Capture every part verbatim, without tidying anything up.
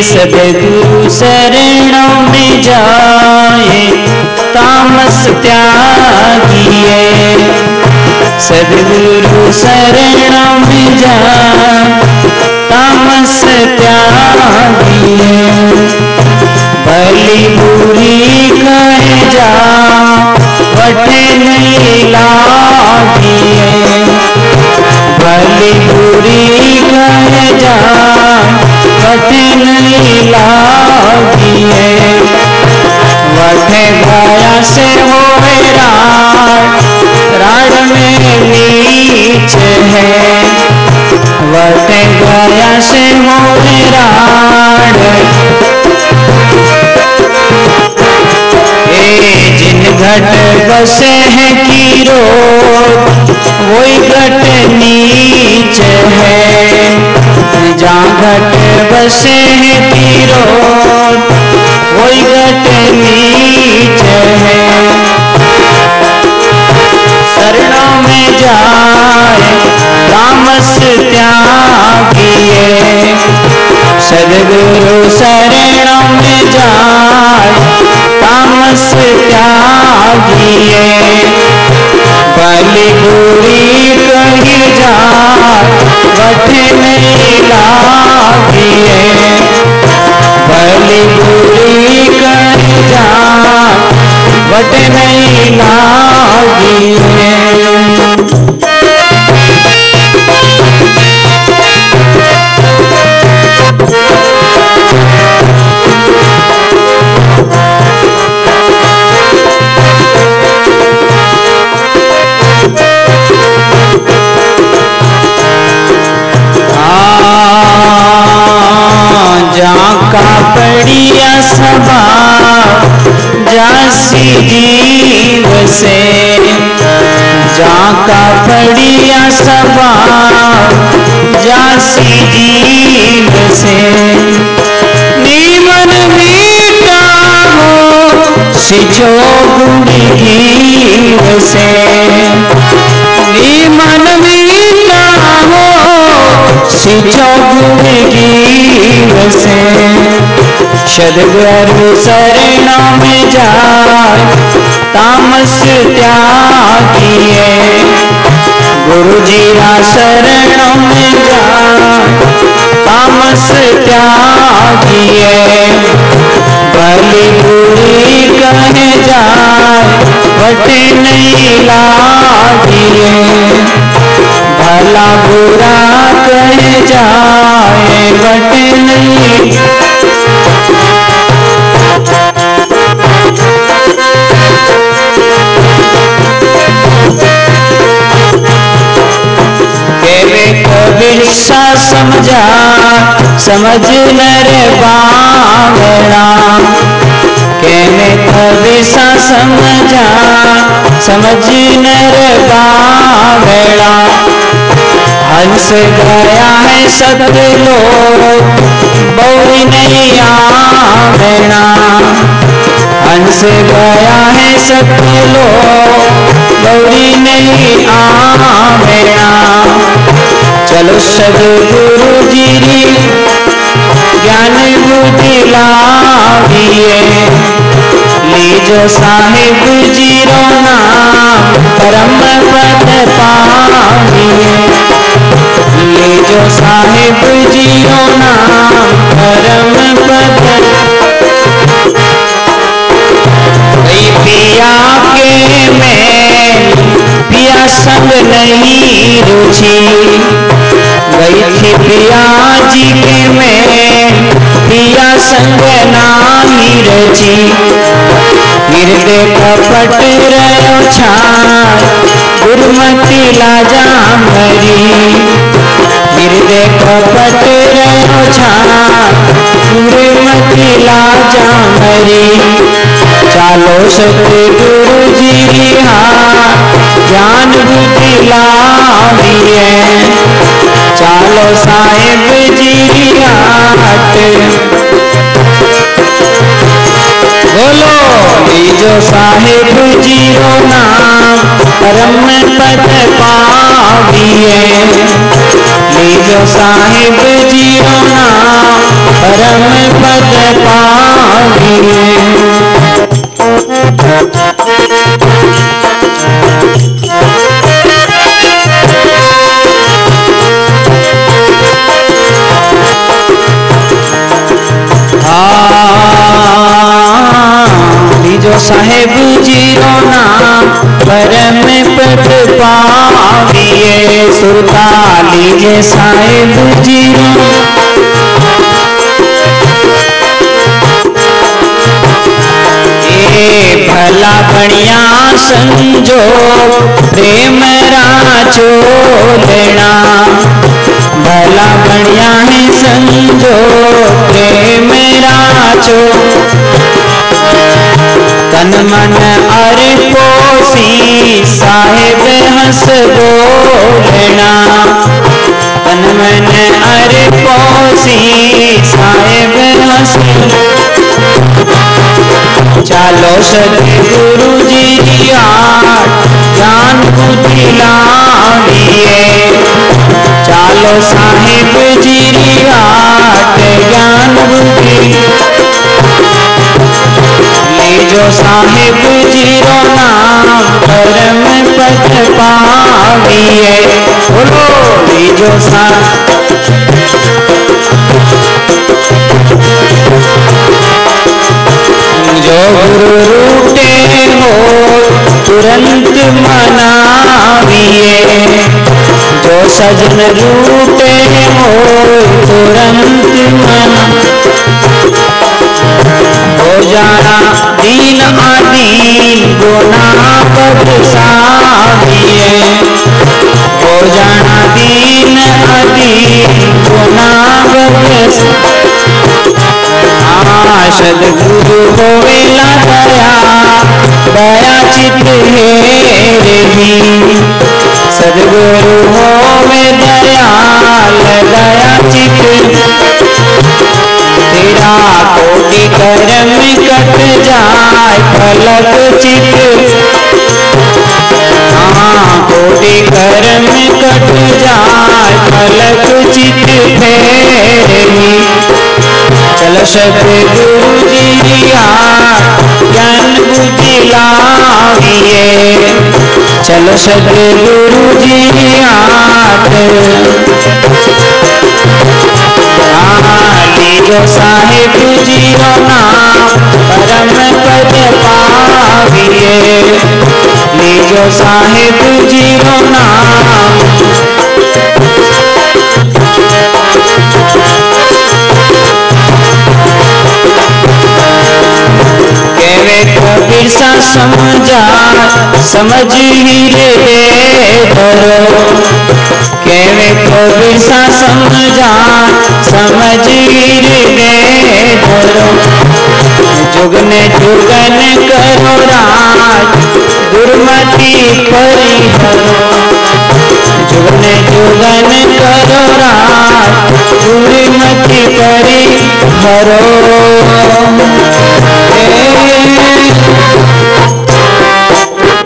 सदगुरु शरणों में जाए तामस त्यागिए, सदगुरु शरणों में जाए तामस त्यागिए। भली बुरी कह जा वटे नहीं लागिए, भली बुरी कह जा वटे नहीं लागिए। वटे गया से होए राड, राड में नीच है, वटे गया से होए राड। ए जिन घट बसे हैं कीरो वही घट नीच है, जहाँ घट बसे हैं कीरो वही घट नीच है। शरणों में जाए तामस त्यागिए, सदगुरु शरणों में जाए तामस त्यागिए। भली बुरी कही जाए वटे नहीं लागिए, भली बुरी कही जाए वटे नहीं लागिए। जाका पड़िया सभा जासी जीव से, जाका पड़िया सभा जासी जीव से। नीमन मीठा हो सिचो गुण जीव से, नीमन मीठा हो सिचो गुण जीव से। सदगुरु शरणों में जाए तामस त्यागिए, गुरु जी रा शरणों में जाए तामस त्यागिए। भली बुरी कह जाए वटे नहीं लागिए, भला बुरा कह जाए वटे नहीं। केवे कबीर सा समझा समझ नर बावड़ा, केवे कबीर सा समझा समझ नर बावड़ा। हंस गया है सतलोक बौरी नहीं आवेना, हंस गया है सतलोक बौरी नहीं आवेना। चलो सदगुरु जी ज्ञान बुद्धि लागिए, लीजो साहिब जीरो नाम परम पद पाइए, लीजो साहिब जीरो नाम परम पद। पिया के में पिया संग नहीं रुचि, गई थी पिया जी के में पिया संग नाही रची। हृदय कपट रहो छाय गुरुमति लाजा मरी, हृदय कपट रहो छाय गुरुमति लाजा मरी। चालो सतगुरु जी रिहा ज्ञान बुद्धि लाविए, चालो साहिब जी हाट बोलो। लीजो साहिब जी रो नाम परम पद पाविए, लीजो साहिब जी रो नाम परम पद पाविए। लीजो साहेब जीरो नाम परम पद पाविए। सुरता लीजे साहेब जीरो ए भला बढ़िया संजो प्रेम राचो लेना। भला बढ़िया है संजो प्रेम राचो। तन मन अर्पोसी साहेब हंस बोलना। तन मन अर्पोसी साहेब हंस। चालो सतगुरु जी आठ ज्ञान बुद्धि लाविए। चालो साहेब जी आठ ज्ञान बुद्धि। लीजो साहेब जीरो नाम परम पद पाविए। बोलो लीजो साहेब जो गुरु रूठे हो तुरंत मनाविए। जो सजन रूठे हो तुरंत मना। हो जाना दीन आदीन गुना बरसाविए। हो जाना दीन आदीन गुना बरसा। सदगुरु होवेला दया दया चित हेरही। सदगुरु होवे दयाल दया चित। तेरा कोटि कर्म कट जाए फलक चित। हाँ कोटि कर्म कट जाए फलक चित फेरही। चल सतगुरु जी आठ ज्ञान बुद्धि लाविए। चल सतगुरु जी आठ। लीजो साहेब जीरो नाम परम पद पाविए। लीजो साहेब जीरो नाम। केवे कबीर सा समझा समझ ही रे धरो। केवे कबीर सा समझा समझ ही रे धरो। जुगन जुगन करो राज दुर्मति परिहरो। जुगन जुगन करो राज दुर्मति परिहरो।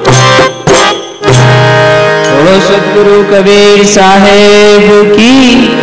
बोलो सतगुरु कबीर साहेब की।